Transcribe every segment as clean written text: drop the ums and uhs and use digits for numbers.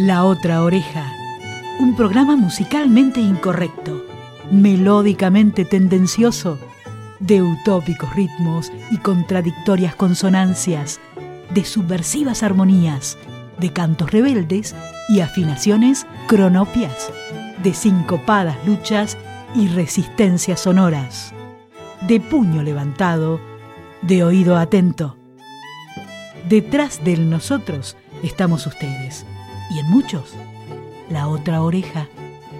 La Otra Oreja, un programa musicalmente incorrecto, melódicamente tendencioso, de utópicos ritmos y contradictorias consonancias, de subversivas armonías, de cantos rebeldes y afinaciones cronopias, de sincopadas luchas y resistencias sonoras, de puño levantado, de oído atento. Detrás del nosotros estamos ustedes, y en muchos, la otra oreja.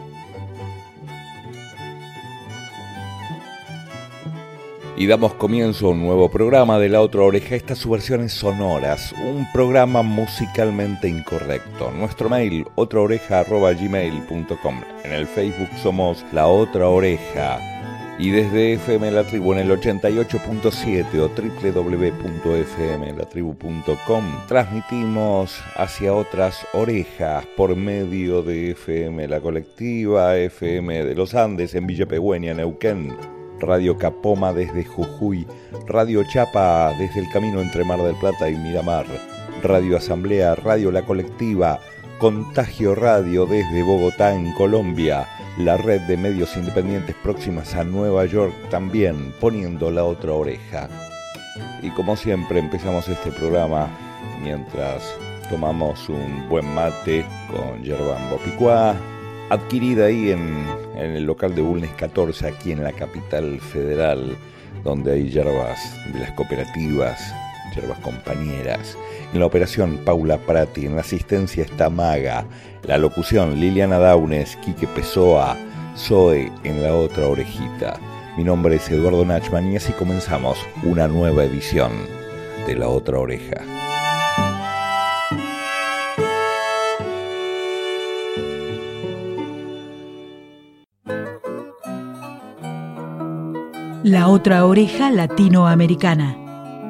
Y damos comienzo a un nuevo programa de La Otra Oreja, estas subversiones sonoras, un programa musicalmente incorrecto. Nuestro mail, otraoreja@gmail.com. En el Facebook somos La Otra Oreja. Y desde FM La Tribu en el 88.7 o www.fmlatribu.com transmitimos hacia otras orejas por medio de FM La Colectiva, FM de los Andes en Villa Pehuen, Neuquén, Radio Capoma desde Jujuy, Radio Chapa desde el camino entre Mar del Plata y Miramar, Radio Asamblea, Radio La Colectiva, Contagio Radio desde Bogotá en Colombia, la red de medios independientes próximas a Nueva York también, poniendo la otra oreja. Y como siempre empezamos este programa mientras tomamos un buen mate con yerba Ambopicuá, adquirida ahí en el local de Bulnes 14, aquí en la capital federal, donde hay yerbas de las cooperativas, yerbas compañeras. En la operación Paula Prati, en la asistencia está Maga, la locución Liliana Daunes, Quique Pessoa, Zoe en la otra orejita. Mi nombre es Eduardo Nachman y así comenzamos una nueva edición de La Otra Oreja. La Otra Oreja Latinoamericana.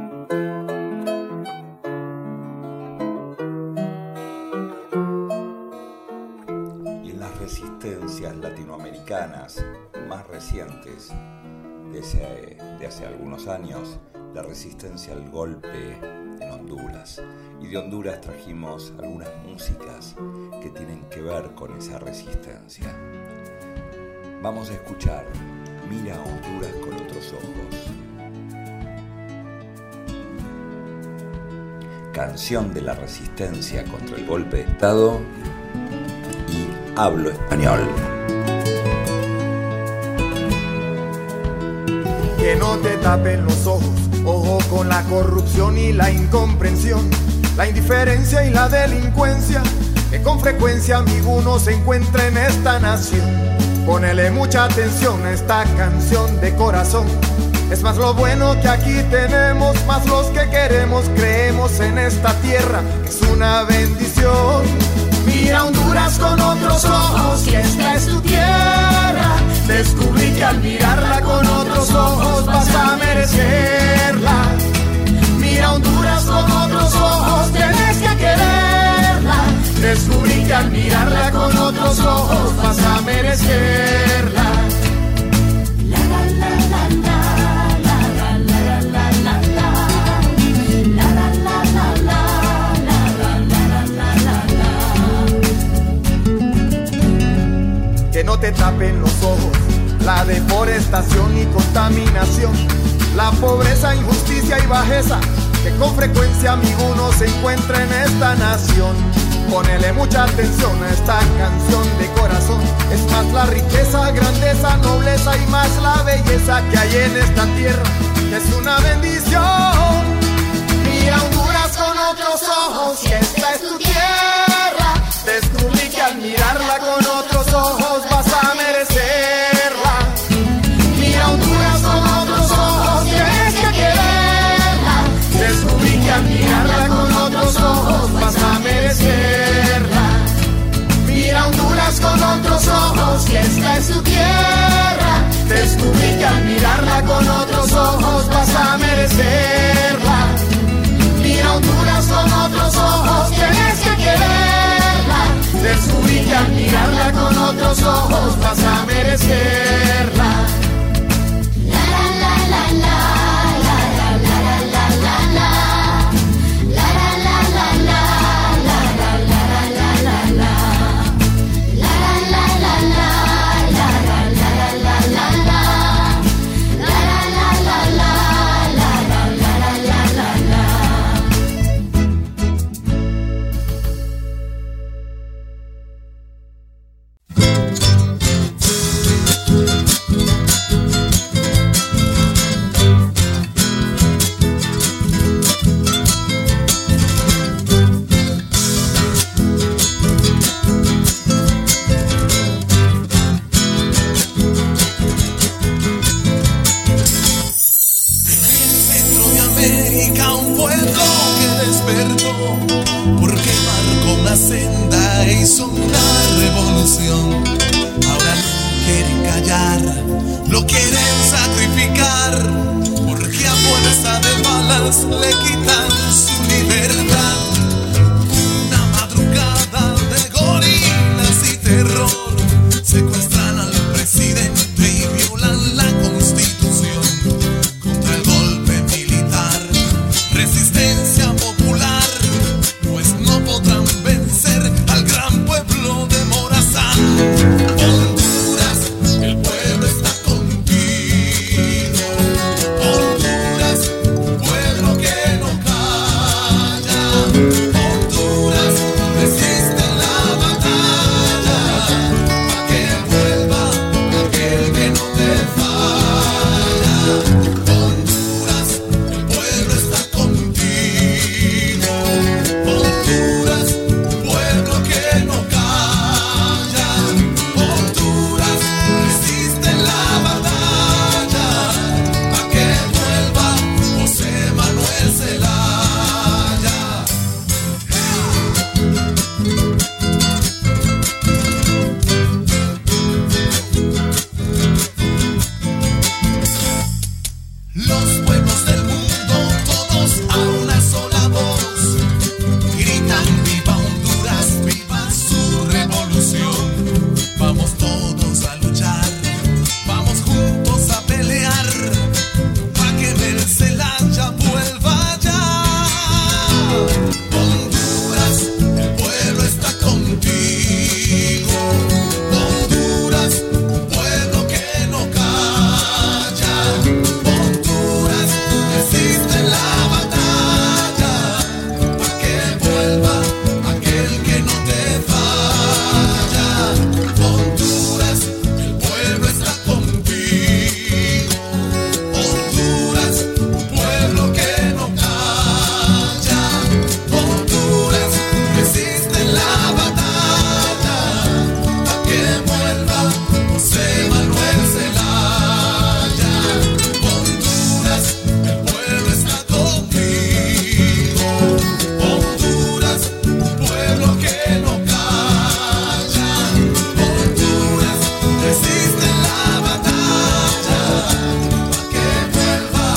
Y en las resistencias latinoamericanas más recientes, de hace algunos años, la resistencia al golpe en Honduras. Y de Honduras trajimos algunas músicas que tienen que ver con esa resistencia. Vamos a escuchar Mira a Honduras con otros ojos. Canción de la resistencia contra el golpe de Estado y Hablo Español. Que no te tapen los ojos, ojo con la corrupción y la incomprensión, la indiferencia y la delincuencia, que con frecuencia amigo uno se encuentra en esta nación. Ponele mucha atención a esta canción de corazón. Es más lo bueno que aquí tenemos, más los que queremos, creemos en esta tierra, es una bendición. Mira Honduras con otros ojos, que esta es tu tierra. Descubrí que al mirarla con otros ojos vas a merecerla. Mira Honduras con otros ojos, tienes que quererla. Descubrí que al mirarla con otros ojos vas a merecerla. La la la la la, la la la la la la, la la la la la, la la la la la. Que no te tapen los ojos, la deforestación y contaminación, la pobreza, injusticia y bajeza, que con frecuencia amigo uno se encuentra en esta nación. Ponele mucha atención a esta canción de corazón. Es más la riqueza, grandeza, nobleza y más la belleza que hay en esta tierra, que es una bendición. Mira Honduras con otros ojos, y esta es tu tierra. Descubrí que al mirarla con otros ojos vas a merecerla. Mira Honduras con otros ojos, tienes que quererla. Descubrí que al mirarla con otros ojos vas a merecerla. Mira Honduras con otros ojos, y esta es tu tierra. Descubrí que al mirarla con otros ojos vas a merecerla. Mira Honduras con otros ojos, tienes que quererla. Descubrí que al mirarla con otros ojos vas a merecerla. La la la la la, la la la la la la, la la la la la, la la la la la la. América, un pueblo que despertó, porque marcó una senda e hizo una revolución. Ahora no quieren callar, lo quieren sacrificar, porque a fuerza de balas le quitan su libertad. Una madrugada de gorilas y terror, secuestran al presidente y violan la constitución. Contra el golpe militar, resistencia popular, pues no podrán vencer al gran pueblo de Morazán. Honduras, el pueblo está contigo. Honduras, pueblo que no calla. Honduras, resiste la batalla, pa' que vuelva aquel que no te falla. Honduras, el pueblo está contigo. Honduras, pueblo que no calla. Honduras, resiste la batalla, pa' que vuelva José Manuel Zelaya. Los pueblos del mundo, todos a una sola voz, gritan viva Honduras, viva su revolución. Vamos todos a luchar, vamos juntos a pelear, pa' que el Zelaya vuelva ya. Honduras, el pueblo está contigo. Honduras, pueblo que no calla. Honduras, resiste la batalla, pa' que vuelva aquel que no te falla. Honduras, el pueblo está contigo. Honduras, pueblo que no calla. Honduras, resiste la batalla, pa' que vuelva José Manuel Zelaya. Honduras, el pueblo está contigo. Honduras, pueblo que no calla. Honduras, resiste la batalla, pa' que vuelva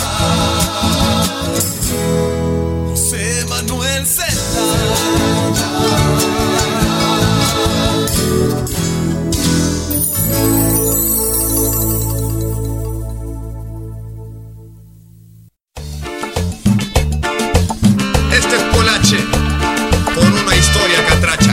José Manuel Zelaya. Este es Polache, con una historia catracha.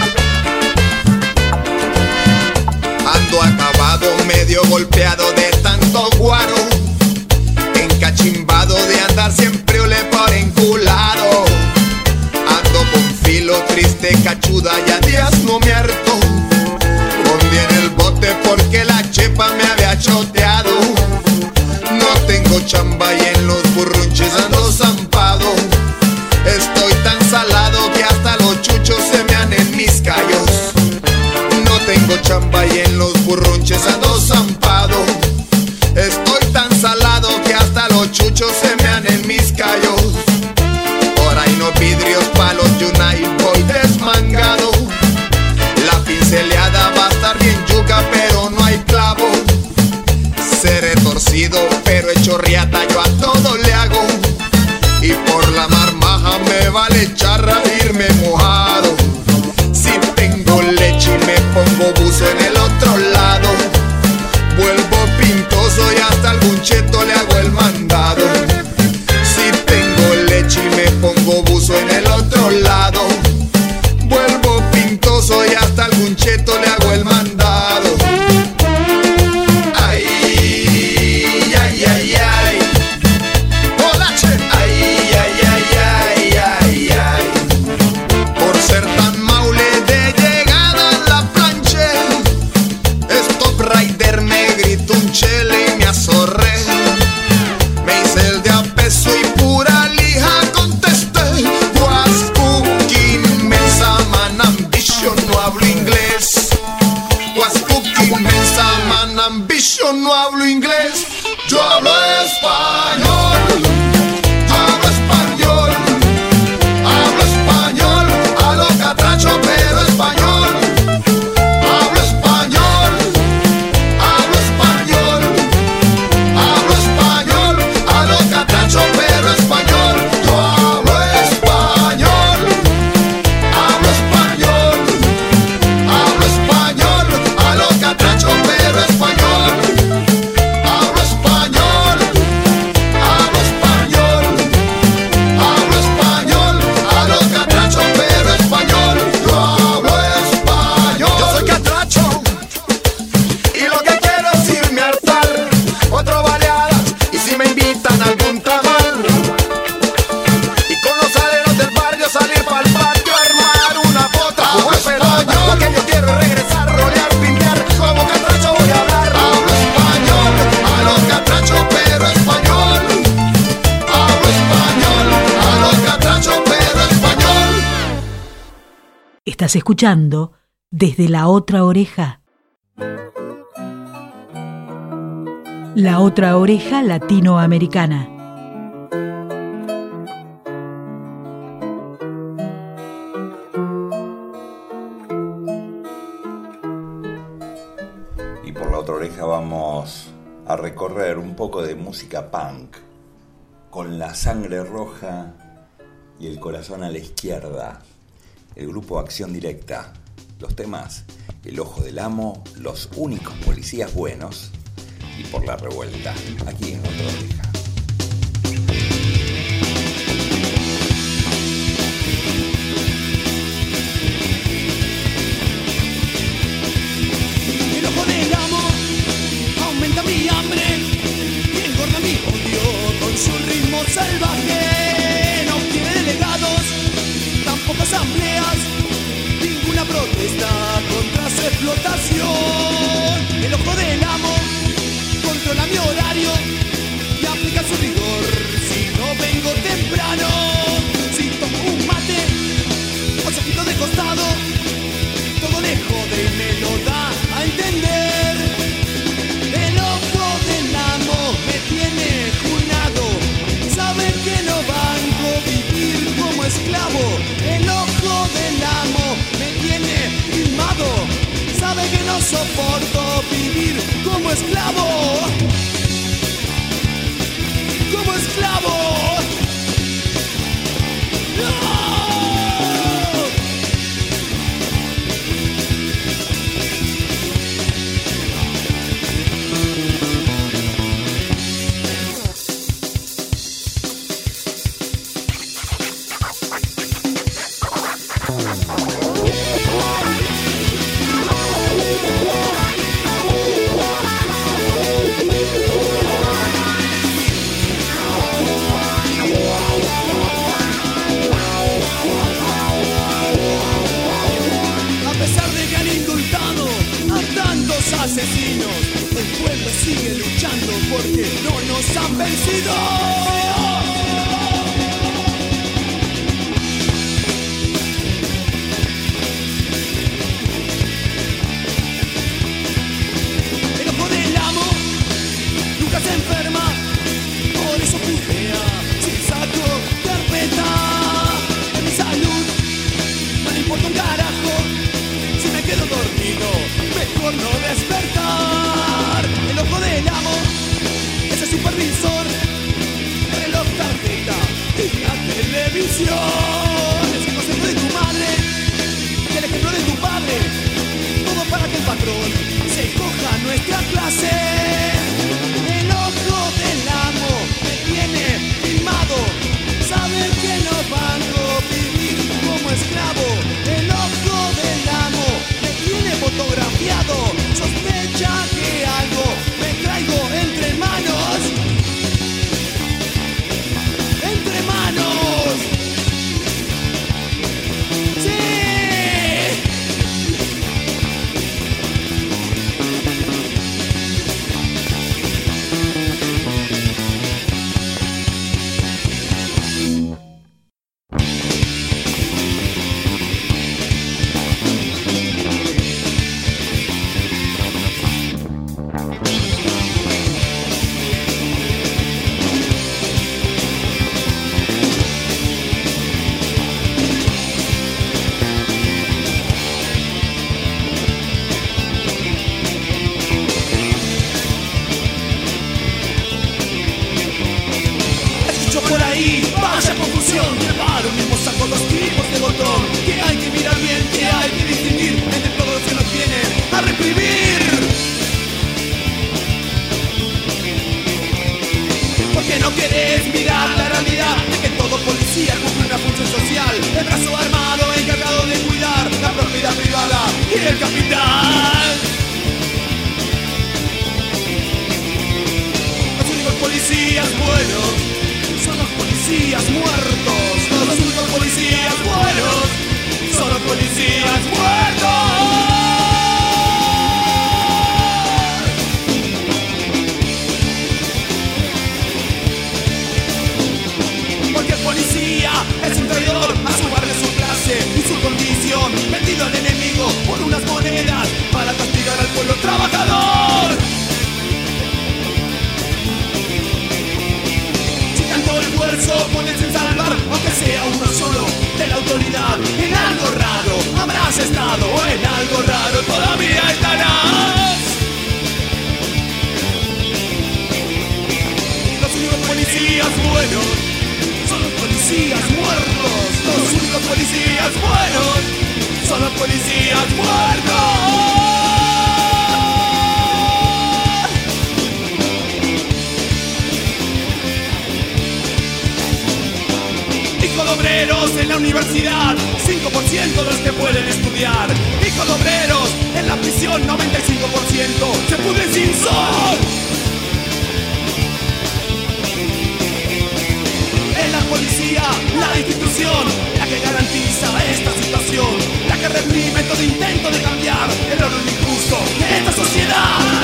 Ando acabado, medio golpeado de tanto guaro, encachimbado de andar siempre ole por enculado. Ando con filo triste, cachuda, ya días no me harto. Hundí en el bote porque la chepa me había choteado. No tengo chamba y en los burrunches ando zampado. Estoy tan salado que hasta los chuchos se me han en mis callos. No tengo chamba y en los burrunches ando zampado. Estoy tan salado que hasta los chuchos se me han en mis callos. Por ahí no vidrios, palos y una y voy desmangado. La pinceleada va a estar bien yuca, pero no hay clavo. Seré torcido, pero hecho riata, yo a todo le hago. Y por la marmaja me vale charra irme mojado. Si tengo leche y me pongo buzo en el otro lado, vuelvo pintoso y hasta algún cheto le hago el mandado. Si tengo leche y me pongo buzo en el otro lado, vuelvo pintoso y hasta algún cheto le hago el mandado. Ay, ay, ay, ay. Polache. Ay, ay, ay, ay, ay, ay. Por ser tan maule de llegada a la plancha, inventan algún tamal. Y con los aleros del barrio salir pa'l patio, armar una potra como español. Lo que yo quiero es regresar, rolear, pintar, como catracho voy a hablar. Hablo español, a lo catracho pero español. Hablo español, a lo catracho pero español. Estás escuchando Desde la Otra Oreja. La Otra Oreja Latinoamericana. Y por la otra oreja vamos a recorrer un poco de música punk, con la sangre roja y el corazón a la izquierda. El grupo Acción Directa. Los temas: El Ojo del Amo, Los Únicos Policías Buenos y Por la Revuelta. Aquí en Otra Oreja. El ojo del amo aumenta mi hambre y engorda mi odio con su ritmo salvaje. No tiene delegados, tampoco asambleas, ninguna protesta contra su explotación. El ojo del amo controla mi horario y aplica su rigor si no vengo temprano. Si tomo un mate o chapito de costado, todo le jode y me lo da a entender. El ojo del amo me tiene junado, sabe que no banco vivir como esclavo. El ojo del amo me tiene filmado, sabe que no soporto vivir como esclavo. Como esclavo. ¡No! Asesinos, el pueblo sigue luchando porque no nos han vencido. El ojo del amo nunca se enferma, por eso putea si saco carpeta. De mi salud no le importa un carajo, si me quedo dormido mejor no despertar. El ojo del amo es el supervisor, el reloj, tarjeta y la televisión. Es el consejo de tu madre y el ejemplo de tu padre, todo para que el patrón se coja nuestra clase. El ojo del amo me tiene filmado, sabe que no banco vivir como esclavo. El ojo del amo me tiene fotografiado, sospecha que algo me traigo entre manos. Entre manos. Sí. El capital. Los únicos policías policías buenos son los policías muertos. Los únicos policías buenos son los policías muertos. Cualquier policía es un traidor a su barrio, su clase y su condición, vendido al enemigo por unas monedas para castigar al pueblo trabajador. Si tanto esfuerzo pones en salvar, aunque sea uno solo, de la autoridad, en algo raro habrás estado, o en algo raro todavía estarás. Los únicos policías buenos son los policías muertos. Los únicos policías buenos son los policías muertos. Hijo de obreros en la universidad, 5% de los que pueden estudiar. Hijo de obreros en la prisión, 95% se pudren sin sol. Es la policía, la institución, la que garantiza esta situación, la que reprime todo intento de cambiar el orden injusto de esta sociedad.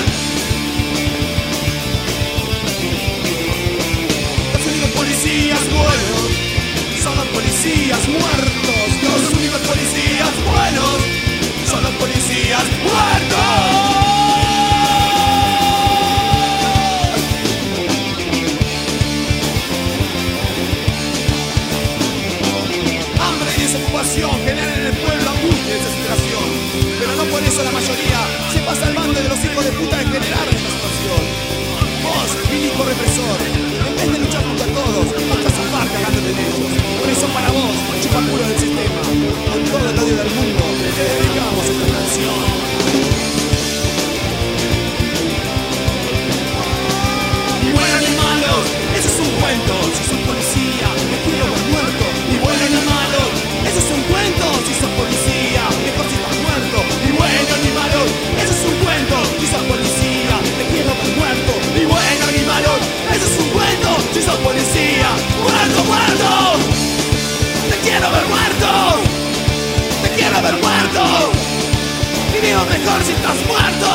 Los únicos policías buenos son los policías muertos. Los únicos policías buenos son los policías muertos. Generan en el pueblo angustia y desesperación, pero no por eso la mayoría se pasa al bando de los hijos de puta en generar esta situación. Vos, milico represor, en vez de luchar contra todos, vas a zafar cagándote en ellos. Por eso para vos, chupapuro del sistema, con todo el odio del mundo, te dedicamos esta canción. Ni buenos ni malos, eso es un cuento. Si sos policía, me quiero ver muerto. Ni bueno ni malo, eso es un cuento. Si sos policía, mejor si estás muerto. Ni bueno ni malo, eso es un cuento. Si sos policía, te quiero ver muerto. Ni bueno ni malo, eso es un cuento. Si sos policía, muerto, muerto. Te quiero ver muerto. Te quiero ver muerto. Vivimos mejor si estás muerto.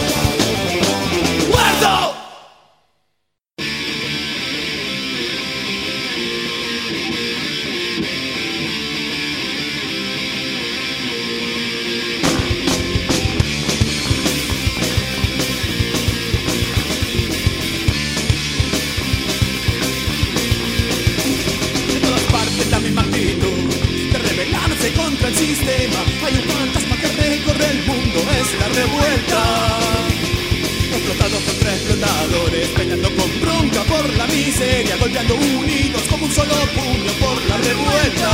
Muerto. Contra el sistema, hay un fantasma que recorre el mundo, es la revuelta. Explotados contra explotadores, peleando con bronca por la miseria, golpeando unidos como un solo puño por la revuelta.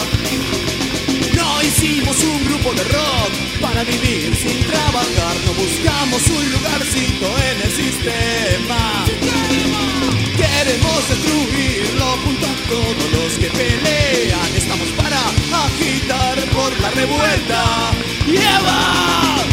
No hicimos un grupo de rock para vivir sin trabajar, no buscamos un lugarcito en el sistema. Queremos destruirlo junto a todos los que pelean. Estamos para agitar por la revuelta. ¡Lleva!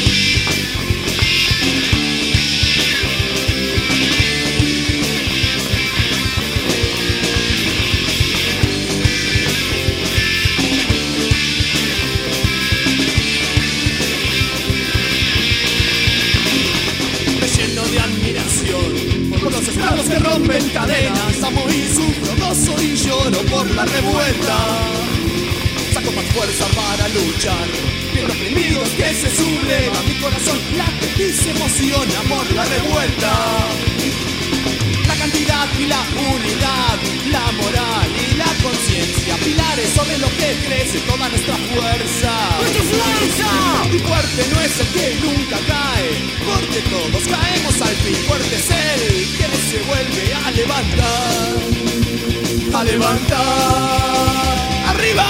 Me lleno de admiración por los esclavos que rompen cadenas. Amo y sufro, gozo y lloro por la revuelta. Saco más fuerza para luchar, viendo oprimidos que se sublevan. Mi corazón late y se emociona por la revuelta. La cantidad y la unidad, la moral y la conciencia, pilares sobre los que crece toda nuestra fuerza. ¡Nuestra fuerza! Y fuerte no es el que nunca cae, porque todos caemos al fin. Fuerte es el que se vuelve a levantar. A levantar. ¡Arriba!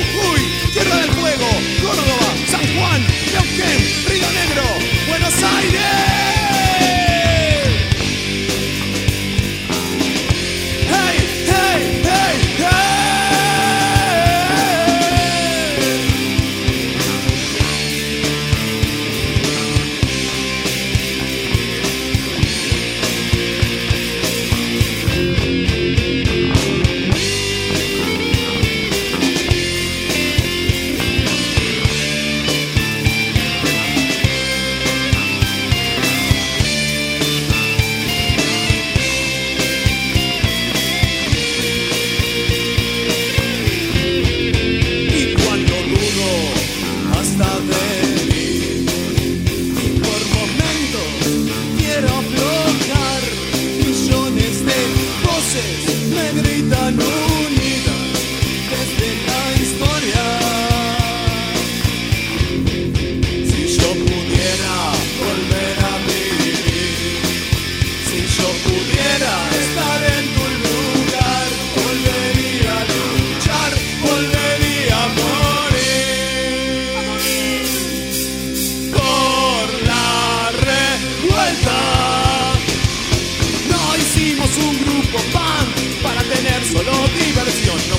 Córdoba, San Juan, Neuquén, Río Negro, Buenos Aires.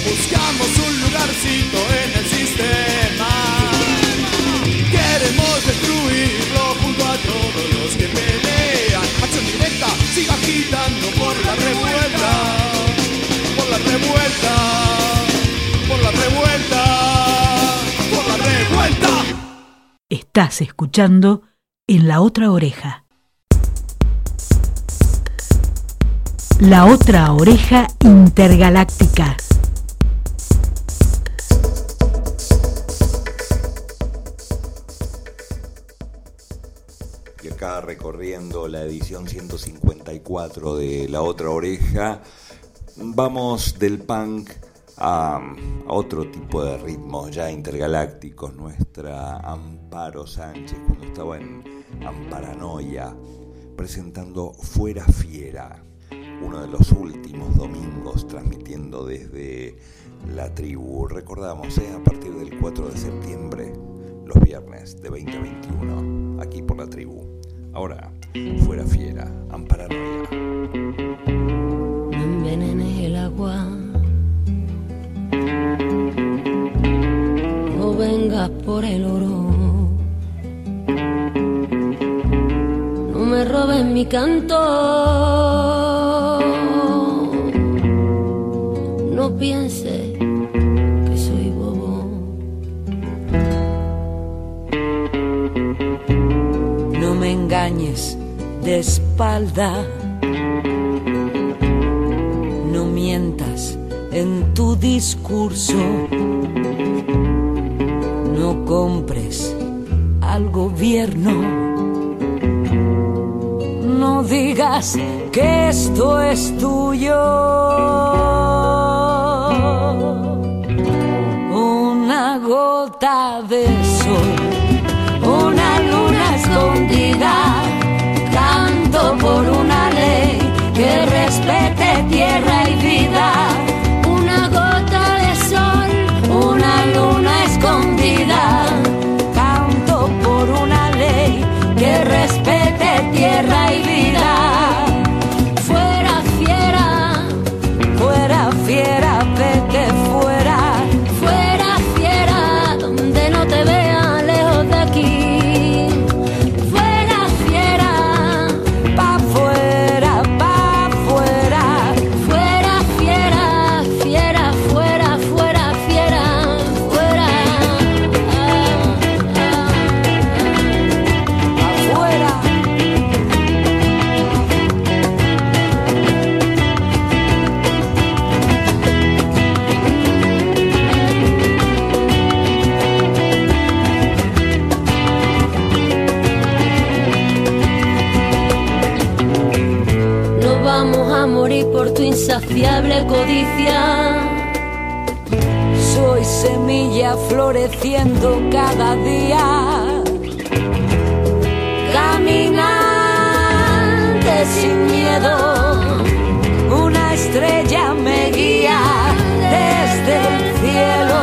buscamos un lugarcito en el sistema. Queremos destruirlo junto a todos los que pelean. Acción directa, siga agitando por la revuelta, por la revuelta, por la revuelta, por la revuelta. Estás escuchando En la Otra Oreja. La Otra Oreja Intergaláctica. Y acá recorriendo la edición 154 de La Otra Oreja, vamos del punk a otro tipo de ritmos ya intergalácticos. Nuestra Amparo Sánchez, cuando estaba en Amparanoia, presentando Fuera Fiera, uno de los últimos domingos transmitiendo desde la tribu. Recordamos, a partir del 4 de septiembre, los viernes de 20 a 21, aquí por la tribu. Ahora, Fuera Fiera, Amparanoia. No envenenes el agua, no vengas por el oro, no me robes mi canto, no pienses que soy bobo. No me engañes de espalda, no mientas en tu discurso, no compres al gobierno, no digas que esto es tuyo. Una gota de sol, una luna escondida, canto por una ley que respete tierra y vida. Una gota de sol, una luna escondida, canto por una ley que respete tierra y vida. Fuera fiera, fuera fiera, vete fuera. Fuera fiera, donde no te vea lejos de aquí. Fuera fiera, pa' fuera, pa' fuera. Fuera fiera, fiera, fuera, fuera, fiera, fuera. Afuera. No vamos a morir por tu insaciable codicia. Soy semilla floreciendo cada día. Caminante sin miedo, una estrella me guía desde el cielo.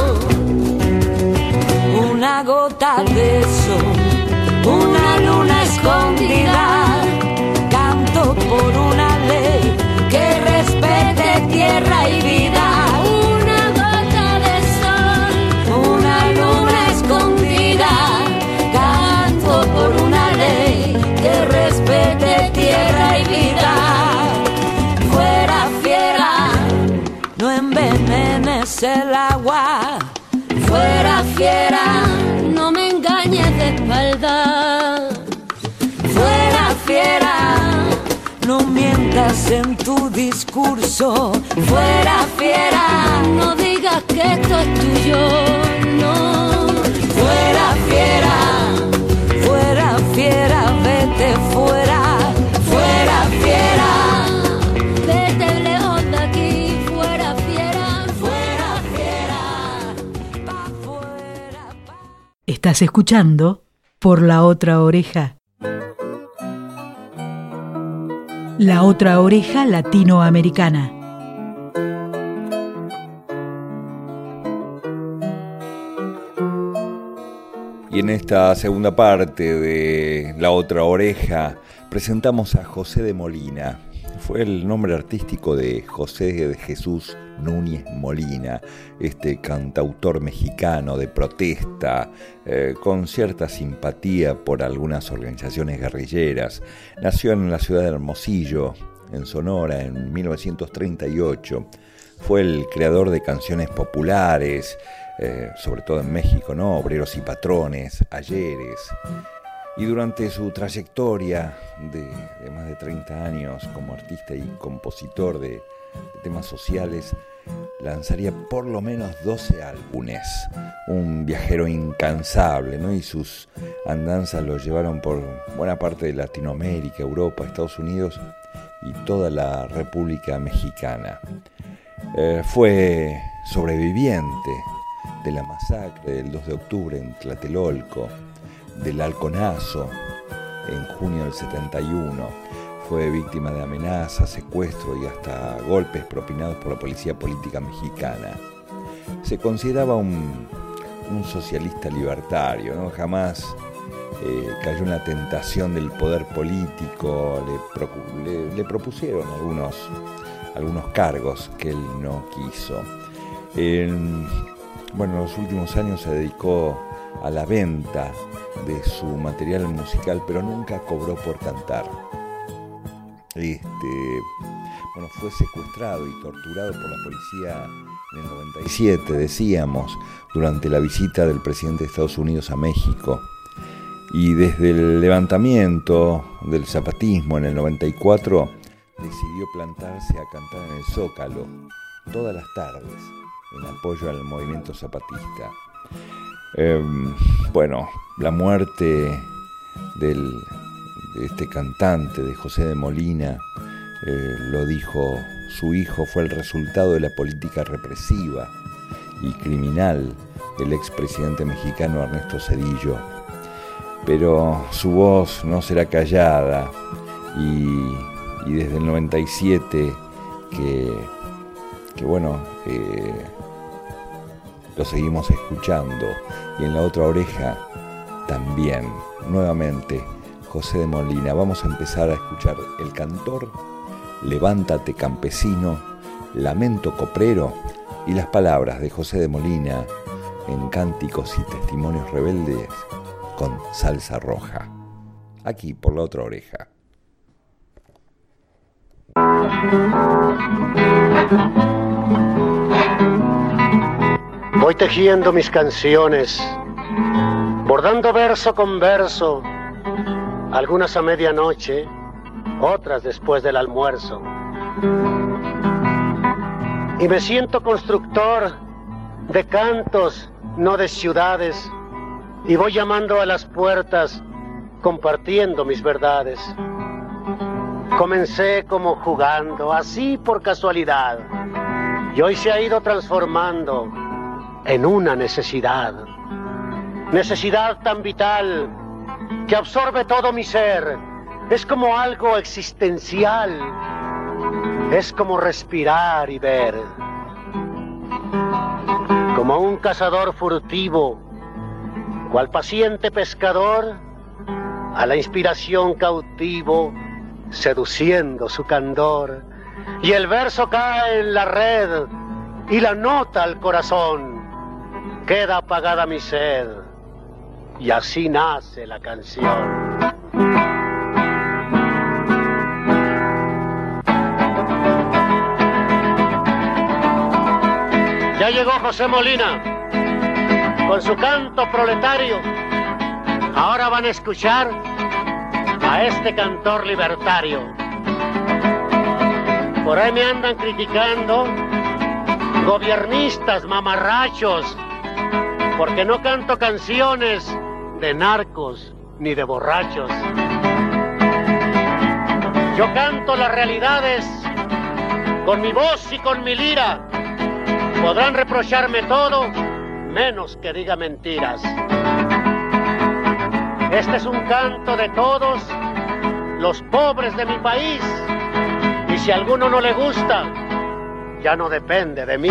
Una gota de sol, una luna escondida, canto por una ley que respete tierra y vida. Una gota de sol, una luna escondida, canto por una ley que respete tierra y vida. Fuera fiera, no envenenes el agua. Fuera fiera, no me engañes de espalda. Fuera fiera, no mientas en tu discurso. Fuera fiera, no digas que esto es tuyo, no. Fuera fiera, fuera fiera, vete fuera. Fuera fiera, vete lejos de aquí. Fuera fiera, fuera fiera, pa' fuera, pa'. Estás escuchando Por la Otra Oreja. La Otra Oreja Latinoamericana. Y en esta segunda parte de La Otra Oreja presentamos a José de Molina. fue el nombre artístico de José de Jesús Núñez Molina, este cantautor mexicano de protesta, con cierta simpatía por algunas organizaciones guerrilleras. Nació en la ciudad de Hermosillo, en Sonora, en 1938. Fue el creador de canciones populares, sobre todo en México, ¿no? Obreros y Patrones, Ayeres. Y durante su trayectoria de más de 30 años como artista y compositor de temas sociales, lanzaría por lo menos 12 álbumes. Un viajero incansable, ¿no? Y sus andanzas lo llevaron por buena parte de Latinoamérica, Europa, Estados Unidos y toda la República Mexicana. Fue sobreviviente de la masacre del 2 de octubre en Tlatelolco, del Halconazo en junio del 71. Fue víctima de amenazas, secuestro y hasta golpes propinados por la policía política mexicana. Se consideraba un socialista libertario, ¿no? Jamás cayó en la tentación del poder político. Le propusieron algunos cargos que él no quiso. En los últimos años se dedicó a la venta de su material musical, pero nunca cobró por cantar. Fue secuestrado y torturado por la policía en el 97, decíamos, durante la visita del presidente de Estados Unidos a México. Y desde el levantamiento del zapatismo en el 94, decidió plantarse a cantar en el Zócalo todas las tardes en apoyo al movimiento zapatista. La muerte de este cantante, de José de Molina, lo dijo su hijo, fue el resultado de la política represiva y criminal del expresidente mexicano Ernesto Zedillo. Pero su voz no será callada y desde el 97 lo seguimos escuchando, y en la otra oreja también, nuevamente, José de Molina. Vamos a empezar a escuchar El Cantor, Levántate Campesino, Lamento Coprero y las palabras de José de Molina en Cánticos y Testimonios Rebeldes con Salsa Roja, aquí por la otra oreja. Voy tejiendo mis canciones, bordando verso con verso, algunas a medianoche, otras después del almuerzo. Y me siento constructor de cantos, no de ciudades, y voy llamando a las puertas, compartiendo mis verdades. Comencé como jugando, así por casualidad, y hoy se ha ido transformando en una necesidad tan vital que absorbe todo mi ser. Es como algo existencial, es como respirar y ver. Como un cazador furtivo, cual paciente pescador, a la inspiración cautivo, seduciendo su candor. Y el verso cae en la red y la nota al corazón. Queda apagada mi sed y así nace la canción. Ya llegó José Molina con su canto proletario. Ahora van a escuchar a este cantor libertario. Por ahí me andan criticando gobiernistas mamarrachos, porque no canto canciones de narcos ni de borrachos. Yo canto las realidades con mi voz y con mi lira. Podrán reprocharme todo, menos que diga mentiras. Este es un canto de todos los pobres de mi país, y si a alguno no le gusta, ya no depende de mí.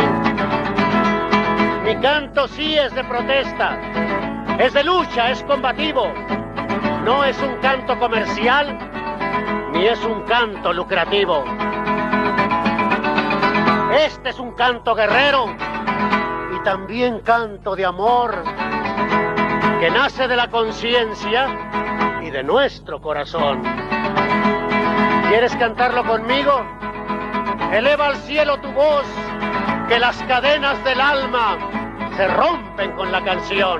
Mi canto sí es de protesta, es de lucha, es combativo. No es un canto comercial, ni es un canto lucrativo. Este es un canto guerrero y también canto de amor que nace de la conciencia y de nuestro corazón. ¿Quieres cantarlo conmigo? Eleva al cielo tu voz, que las cadenas del alma se rompen con la canción.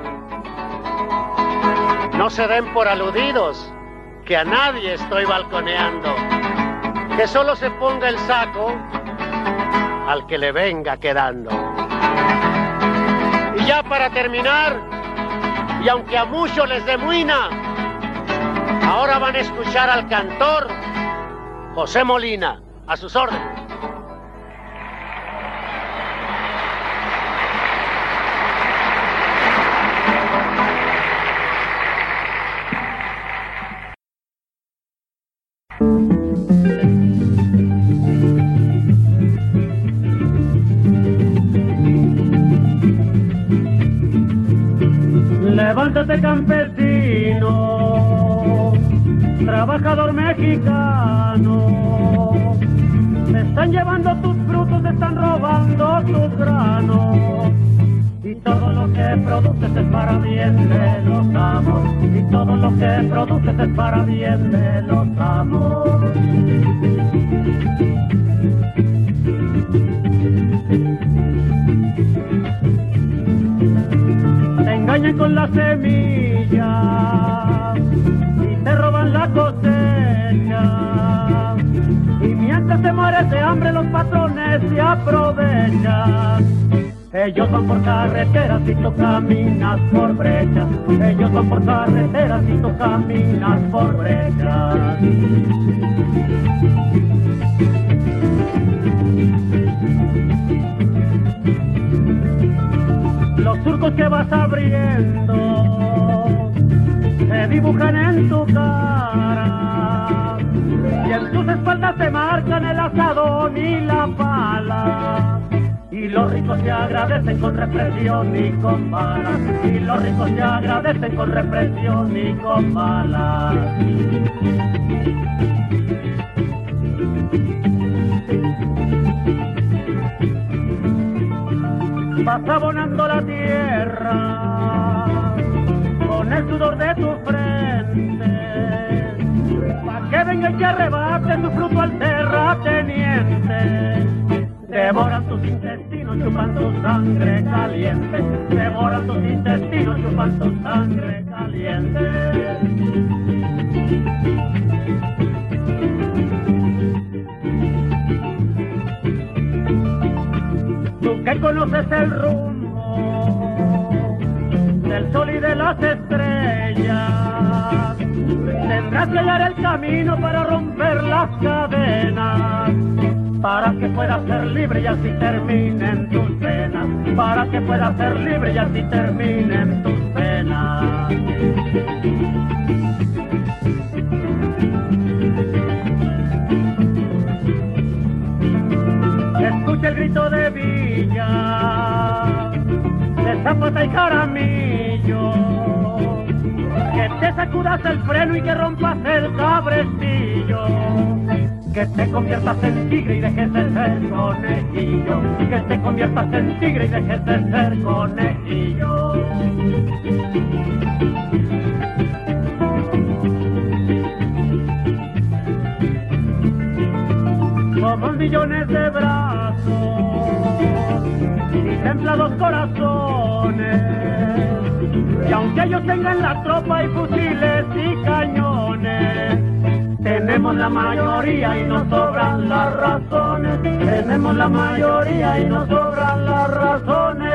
No se den por aludidos, que a nadie estoy balconeando. Que solo se ponga el saco al que le venga quedando. Y ya para terminar, y aunque a muchos les dé muina, ahora van a escuchar al cantor José Molina, a sus órdenes. Levántate, campesino, trabajador mexicano. Se están llevando tus frutos, se están robando tus granos. Y todo lo que produces es para bien de los amos. Y todo lo que produces es para bien de los amos. Te engañan con la semilla y te roban la cosecha. Y mientras te mueres de hambre los patrones se aprovechan. Ellos van por carreteras y tú caminas por brechas. Ellos van por carreteras y tú caminas por brechas. Los surcos que vas abriendo se dibujan en tu cara y en tus espaldas te marcan el asadón y la pala. Y los ricos te agradecen con represión y con balas. Y los ricos te agradecen con represión y con balas. Vas abonando la tierra con el sudor de tu frente, pa' que venga y que arrebate tu fruto al terrateniente. Devoran tus intestinos, chupan tu sangre caliente. Devoran tus intestinos, chupan tu sangre caliente. Tú que conoces el rumbo del sol y de las estrellas, tendrás que hallar el camino para romper las cadenas, para que puedas ser libre y así terminen tus penas, para que puedas ser libre y así terminen tus penas. Escucha el grito de Villa, de Zapata y Jaramillo, que te sacudas el freno y que rompas el cabrestillo, que te conviertas en tigre y dejes de ser conejillo, que te conviertas en tigre y dejes de ser conejillo. Somos millones de brazos y templados corazones, y aunque ellos tengan la tropa y fusiles y cañones, tenemos la mayoría y nos sobran las razones. Tenemos la mayoría y nos sobran las razones.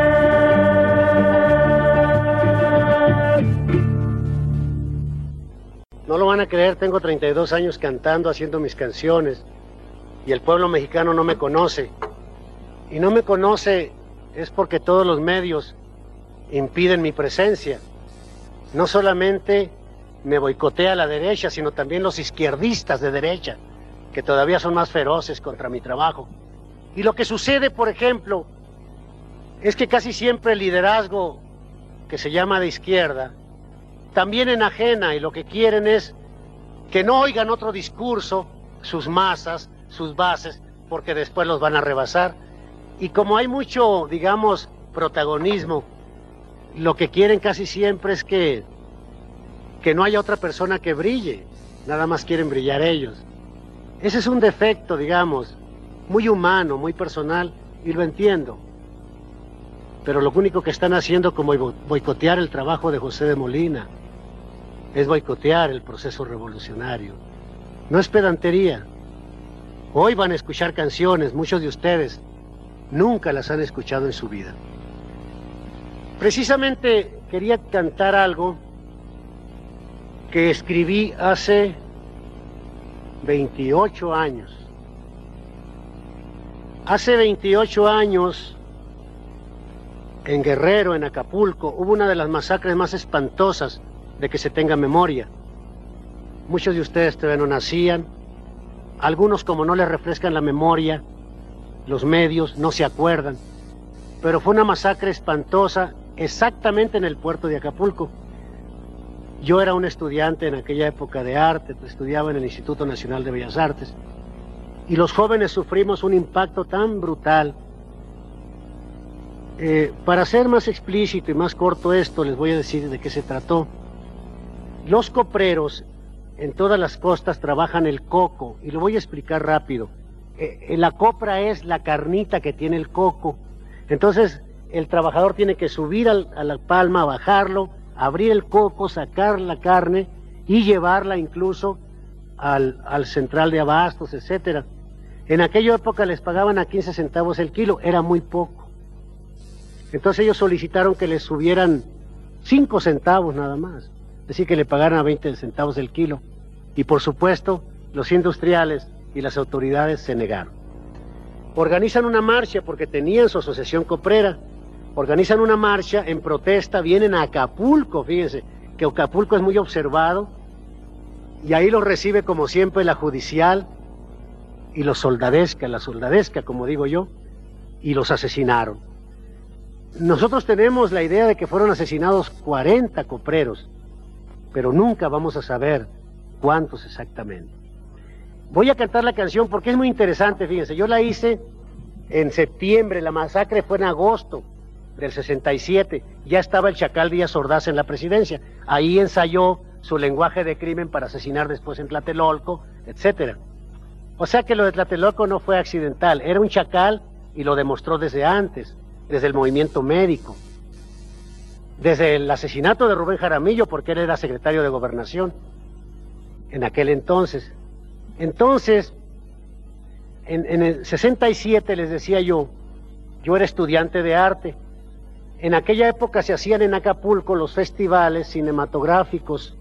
No lo van a creer, tengo 32 años cantando, haciendo mis canciones, y el pueblo mexicano no me conoce. Y no me conoce es porque todos los medios impiden mi presencia. No solamente me boicotea la derecha, sino también los izquierdistas de derecha, que todavía son más feroces contra mi trabajo. Y lo que sucede, por ejemplo, es que casi siempre el liderazgo que se llama de izquierda también enajena, y lo que quieren es que no oigan otro discurso, sus masas, sus bases, porque después los van a rebasar. Y como hay mucho, digamos, protagonismo, lo que quieren casi siempre es que no haya otra persona que brille, nada más quieren brillar ellos. Ese es un defecto, digamos, muy humano, muy personal, y lo entiendo. Pero lo único que están haciendo como boicotear el trabajo de José de Molina, es boicotear el proceso revolucionario. No es pedantería. Hoy van a escuchar canciones, muchos de ustedes nunca las han escuchado en su vida. Precisamente quería cantar algo que escribí hace 28 años. Hace 28 años, en Guerrero, en Acapulco, hubo una de las masacres más espantosas de que se tenga memoria. Muchos de ustedes todavía no nacían, algunos, como no les refrescan la memoria, los medios no se acuerdan, pero fue una masacre espantosa exactamente en el puerto de Acapulco. Yo era un estudiante en aquella época de arte, estudiaba en el Instituto Nacional de Bellas Artes, y los jóvenes sufrimos un impacto tan brutal. Para ser más explícito y más corto esto, les voy a decir de qué se trató. Los copreros en todas las costas trabajan el coco, y lo voy a explicar rápido. La copra es la carnita que tiene el coco. Entonces el trabajador tiene que subir a la palma, bajarlo, abrir el coco, sacar la carne y llevarla incluso al central de abastos, etcétera. En aquella época les pagaban a 15 centavos el kilo, era muy poco. Entonces ellos solicitaron que les subieran 5 centavos nada más, es decir, que le pagaran a 20 centavos el kilo. Y por supuesto, los industriales y las autoridades se negaron. Organizan una marcha porque tenían su asociación coprera, organizan una marcha en protesta, vienen a Acapulco, fíjense, que Acapulco es muy observado, y ahí los recibe como siempre la judicial y los soldadesca, la soldadesca, como digo yo, y los asesinaron. Nosotros tenemos la idea de que fueron asesinados 40 copreros, pero nunca vamos a saber cuántos exactamente. Voy a cantar la canción porque es muy interesante, fíjense, yo la hice en septiembre, la masacre fue en agosto del 67, ya estaba el Chacal Díaz Ordaz en la presidencia, ahí ensayó su lenguaje de crimen para asesinar después en Tlatelolco, etcétera. O sea que lo de Tlatelolco no fue accidental, era un chacal y lo demostró desde antes, desde el movimiento médico, desde el asesinato de Rubén Jaramillo, porque él era secretario de Gobernación en aquel entonces. Entonces, en el 67 les decía yo era estudiante de arte. En aquella época se hacían en Acapulco los festivales cinematográficos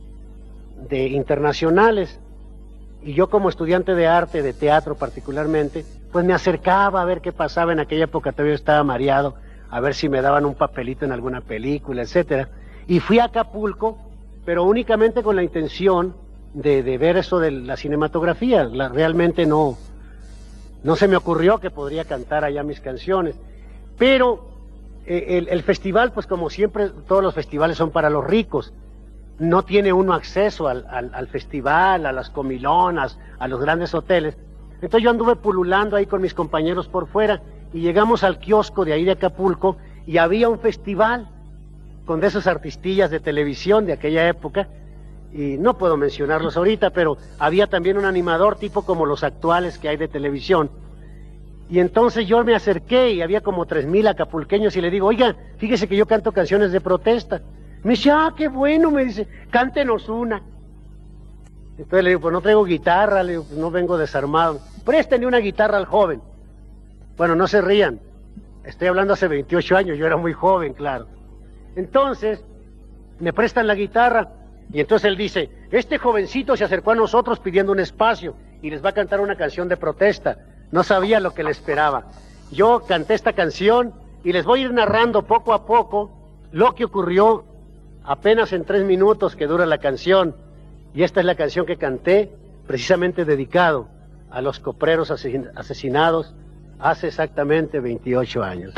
internacionales, y yo como estudiante de arte, de teatro particularmente, pues me acercaba a ver qué pasaba. En aquella época todavía estaba mareado, a ver si me daban un papelito en alguna película, etcétera. Y fui a Acapulco, pero únicamente con la intención de ver eso de la cinematografía. Realmente no se me ocurrió que podría cantar allá mis canciones. Pero el festival, pues como siempre, todos los festivales son para los ricos. No tiene uno acceso al festival, a las comilonas, a los grandes hoteles. Entonces yo anduve pululando ahí con mis compañeros por fuera, y llegamos al kiosco de ahí de Acapulco, y había un festival con de esos artistillas de televisión de aquella época, y no puedo mencionarlos ahorita, pero había también un animador tipo como los actuales que hay de televisión. Y entonces yo me acerqué y había como 3,000 acapulqueños, y le digo, oiga, fíjese que yo canto canciones de protesta. Me dice, qué bueno, me dice, cántenos una. Entonces le digo, pues no traigo guitarra, le digo, pues no vengo desarmado. Préstenle una guitarra al joven. Bueno, no se rían, estoy hablando hace 28 años, yo era muy joven, claro. Entonces, me prestan la guitarra, y entonces él dice, este jovencito se acercó a nosotros pidiendo un espacio, y les va a cantar una canción de protesta. No sabía lo que le esperaba. Yo canté esta canción, y les voy a ir narrando poco a poco lo que ocurrió apenas en 3 minutos que dura la canción. Y esta es la canción que canté, precisamente dedicado a los copreros asesinados hace exactamente 28 años.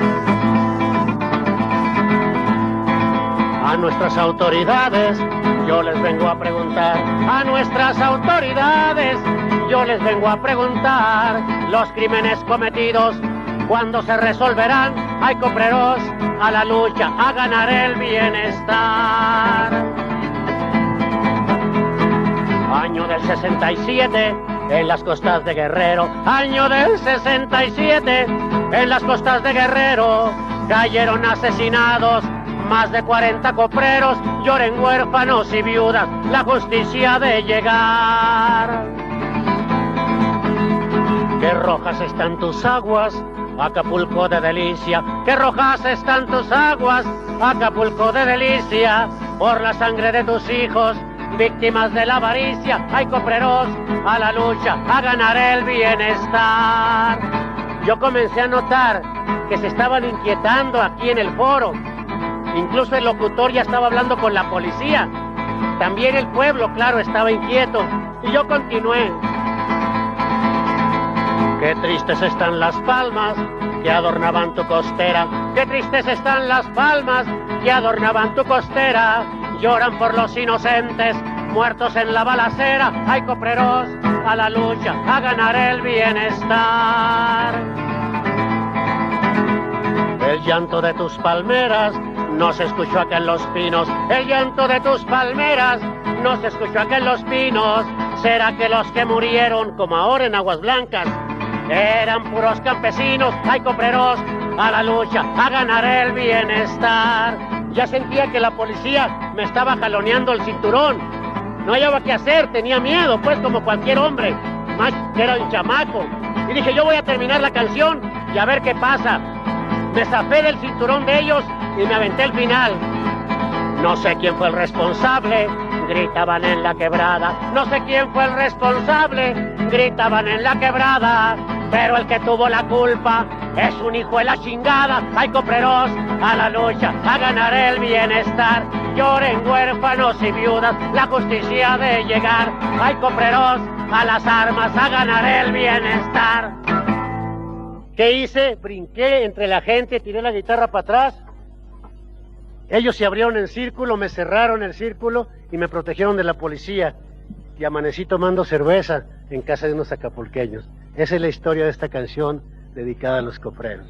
A nuestras autoridades Yo les vengo a preguntar a nuestras autoridades, yo les vengo a preguntar los crímenes cometidos, ¿cuándo se resolverán? Hay copleros a la lucha, a ganar el bienestar. Año del 67, en las costas de Guerrero. Año del 67, en las costas de Guerrero. Cayeron asesinados más de 40 copleros. Lloren huérfanos y viudas, la justicia de llegar. Qué rojas están tus aguas, Acapulco de delicia. Qué rojas están tus aguas, Acapulco de delicia. Por la sangre de tus hijos, víctimas de la avaricia, hay copleros a la lucha, a ganar el bienestar. Yo comencé a notar que se estaban inquietando aquí en el foro. Incluso el locutor ya estaba hablando con la policía. También el pueblo, claro, estaba inquieto. Y yo continué. Qué tristes están las palmas que adornaban tu costera. Qué tristes están las palmas que adornaban tu costera. Lloran por los inocentes muertos en la balacera. Hay copleros a la lucha, a ganar el bienestar. El llanto de tus palmeras no se escuchó acá en los pinos. El llanto de tus palmeras no se escuchó acá en los pinos. ¿Será que los que murieron, como ahora en Aguas Blancas, eran puros campesinos? Hay copleros a la lucha, a ganar el bienestar. Ya sentía que la policía me estaba jaloneando el cinturón. No hallaba qué hacer, tenía miedo, pues, como cualquier hombre, más que era un chamaco. Y dije, yo voy a terminar la canción y a ver qué pasa. Me zafé del cinturón de ellos y me aventé el final. No sé quién fue el responsable, gritaban en la quebrada. No sé quién fue el responsable, gritaban en la quebrada. Pero el que tuvo la culpa es un hijo de la chingada. Hay copleros a la lucha, a ganar el bienestar. Lloren huérfanos y viudas, la justicia de llegar. Hay copleros a las armas, a ganar el bienestar. ¿Qué hice? Brinqué entre la gente, tiré la guitarra para atrás. Ellos se abrieron en círculo, me cerraron el círculo y me protegieron de la policía. Y amanecí tomando cerveza en casa de unos acapulqueños. Esa es la historia de esta canción dedicada a los copleros.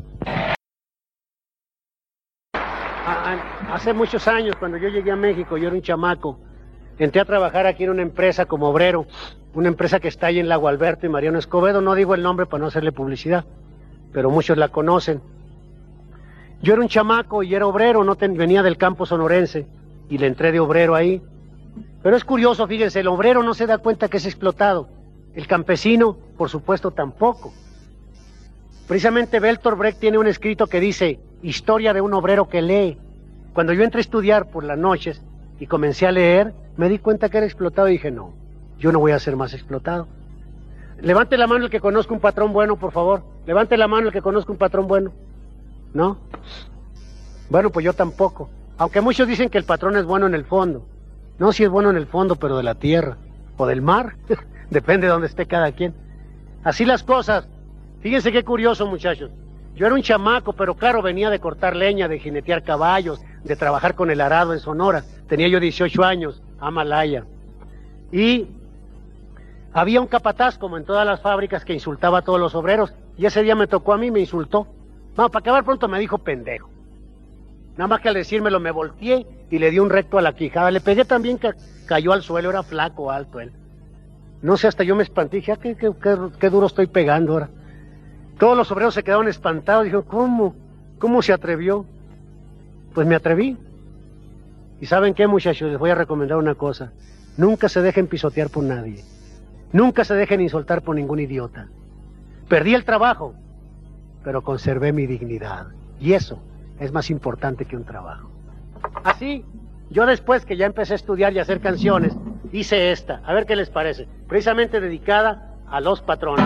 Hace muchos años, cuando yo llegué a México, yo era un chamaco. Entré a trabajar aquí en una empresa como obrero, una empresa que está ahí en Lago Alberto y Mariano Escobedo. No digo el nombre para no hacerle publicidad, pero muchos la conocen. Yo era un chamaco y era obrero, venía del campo sonorense y le entré de obrero ahí. Pero es curioso, fíjense, el obrero no se da cuenta que es explotado. El campesino, por supuesto, tampoco. Precisamente Bertolt Brecht tiene un escrito que dice, historia de un obrero que lee. Cuando yo entré a estudiar por las noches y comencé a leer, me di cuenta que era explotado y dije, no, yo no voy a ser más explotado. Levante la mano el que conozca un patrón bueno, por favor. Levante la mano el que conozca un patrón bueno. ¿No? Bueno, pues yo tampoco. Aunque muchos dicen que el patrón es bueno en el fondo. No, si es bueno en el fondo, pero de la tierra o del mar. Depende de donde esté cada quien. Así las cosas. Fíjense qué curioso, muchachos. Yo era un chamaco, pero claro, venía de cortar leña, de jinetear caballos, de trabajar con el arado en Sonora. Tenía yo 18 años, Amalaya. Y había un capataz, como en todas las fábricas, que insultaba a todos los obreros. Y ese día me tocó a mí, me insultó. Vamos, para acabar pronto me dijo pendejo. Nada más que al decírmelo me volteé y le di un recto a la quijada. Le pegué también que cayó al suelo, era flaco, alto él. No sé, hasta yo me espanté, dije, qué duro estoy pegando ahora. Todos los obreros se quedaron espantados, dijeron, ¿cómo se atrevió? Pues me atreví. Y ¿saben qué, muchachos? Les voy a recomendar una cosa. Nunca se dejen pisotear por nadie. Nunca se dejen insultar por ningún idiota. Perdí el trabajo, pero conservé mi dignidad. Y eso es más importante que un trabajo. Así, yo después que ya empecé a estudiar y a hacer canciones, hice esta. A ver qué les parece. Precisamente dedicada a los patrones.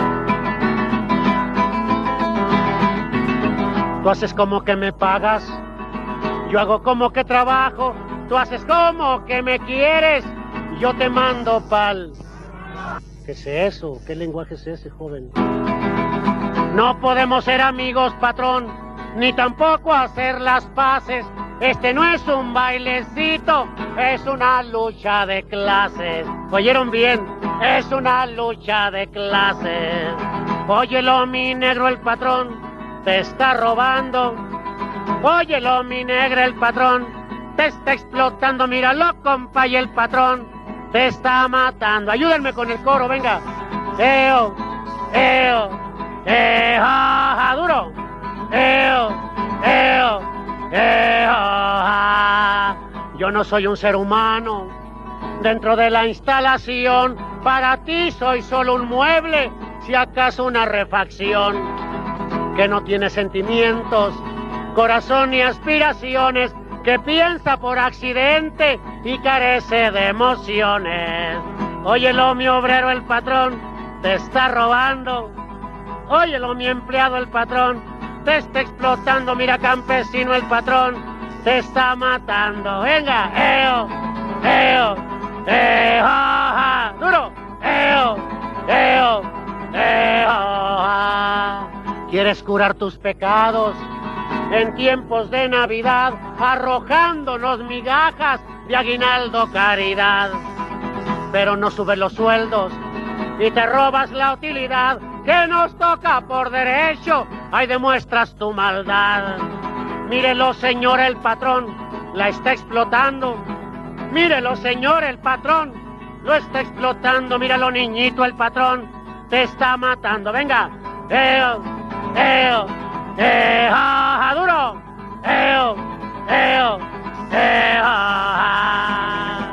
Tú haces como que me pagas, yo hago como que trabajo. Tú haces como que me quieres, yo te mando pa'l... ¿Qué es eso? ¿Qué lenguaje es ese, joven? No podemos ser amigos, patrón, ni tampoco hacer las paces. este no es un bailecito, es una lucha de clases. ¿Oyeron bien? Es una lucha de clases. Óyelo, mi negro, el patrón te está robando. Óyelo, mi negra, el patrón te está explotando. Míralo, compa, y el patrón te está matando. Ayúdenme con el coro, venga. Eo, eo, eo, ja, ja, duro. Eo, eo, eo, ja. Yo no soy un ser humano dentro de la instalación. Para ti soy solo un mueble, si acaso una refacción, que no tiene sentimientos, corazón ni aspiraciones, que piensa por accidente y carece de emociones. Óyelo, mi obrero, el patrón te está robando. Óyelo, mi empleado, el patrón te está explotando. Mira, campesino, el patrón te está matando. Venga, eo, eo, eo, ja, ja. Duro, eo, eo, eo, ja. ¿Quieres curar tus pecados en tiempos de Navidad, arrojándonos migajas de aguinaldo caridad? Pero no subes los sueldos y te robas la utilidad que nos toca por derecho. Ahí demuestras tu maldad. Mírelo, señor, el patrón la está explotando. Mírelo, señor, el patrón lo está explotando. Míralo, niñito, el patrón te está matando. Venga, eo, eo, eo, ja, ja, duro, eo, eo, eo, ja.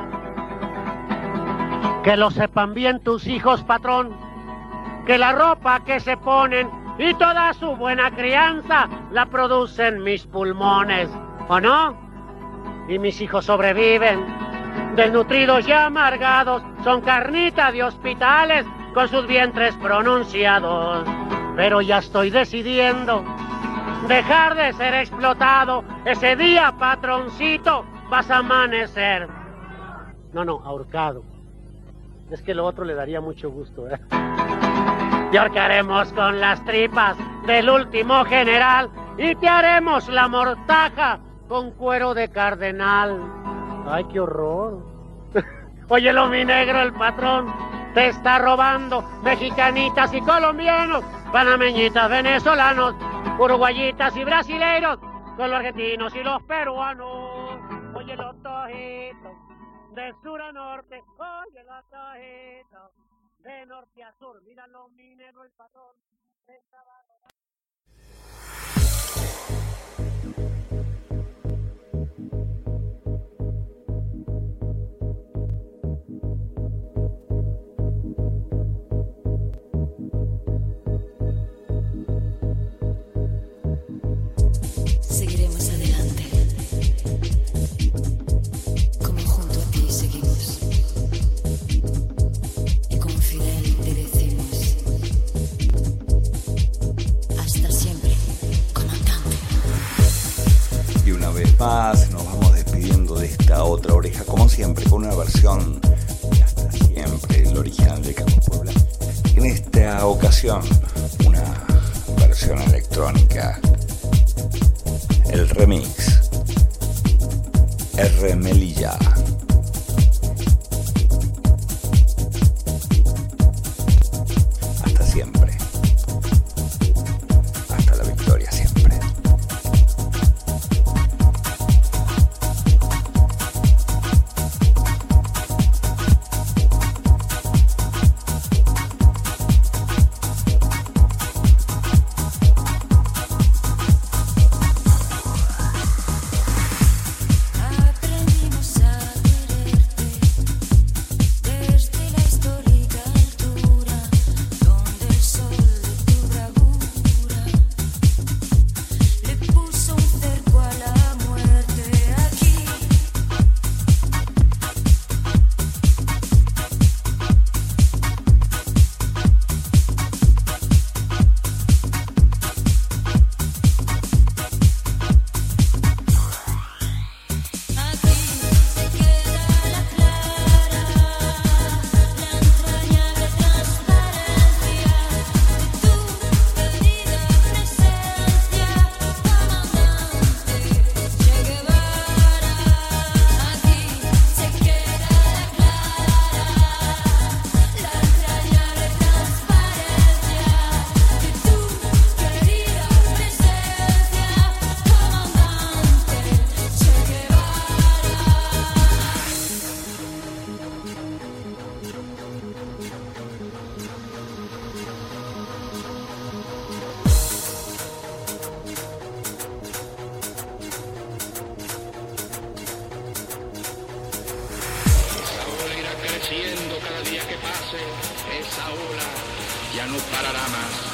Que lo sepan bien tus hijos, patrón, que la ropa que se ponen y toda su buena crianza la producen mis pulmones, ¿o no? Y mis hijos sobreviven, desnutridos y amargados, son carnita de hospitales con sus vientres pronunciados. Pero ya estoy decidiendo dejar de ser explotado. Ese día, patroncito, vas a amanecer. No, ahorcado. Es que lo otro le daría mucho gusto, ¿eh? Te ahorcaremos con las tripas del último general y te haremos la mortaja con cuero de cardenal. ¡Ay, qué horror! Óyelo, mi negro, el patrón te está robando. Mexicanitas y colombianos, panameñitas, venezolanos, uruguayitas y brasileiros, con los argentinos y los peruanos. Óyelo, tojito, de sur a norte, óyelo, tojito, de norte a sur. Míralo, mi negro, el patrón te está robando. Seguiremos adelante, como junto a ti seguimos, y con Fidel te decimos, hasta siempre, comandante. Y una vez más nos vamos despidiendo de esta otra oreja, como siempre, con una versión de Hasta Siempre, el original de Caco Puebla. En esta ocasión, una versión electrónica. El remix R. Melilla. Hasta siempre. Hasta la victoria siempre. Aprendimos a esa ola ya no parará más.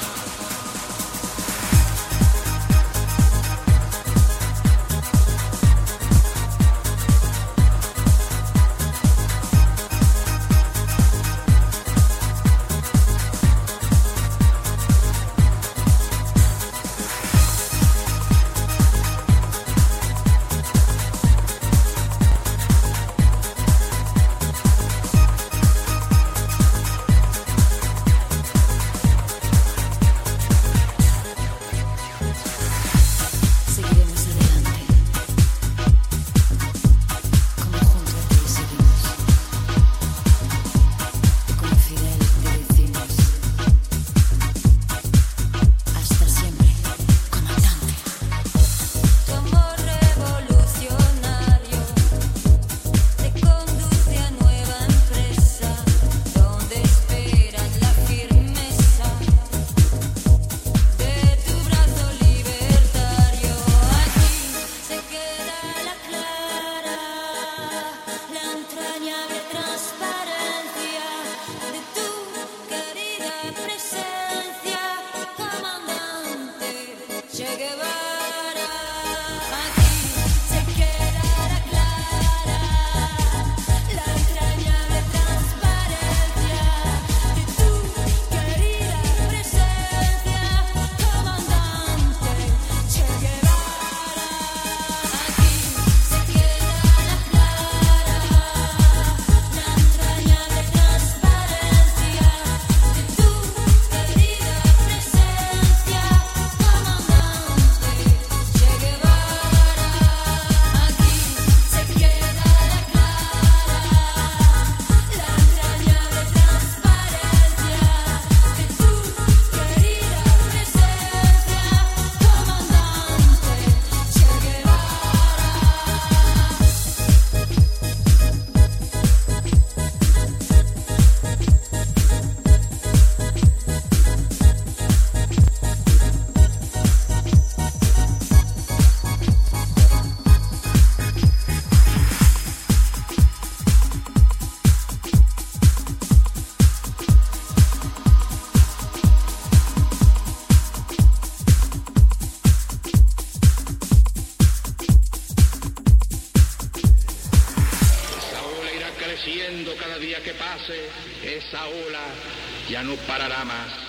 Cada día que pase, esa ola ya no parará más.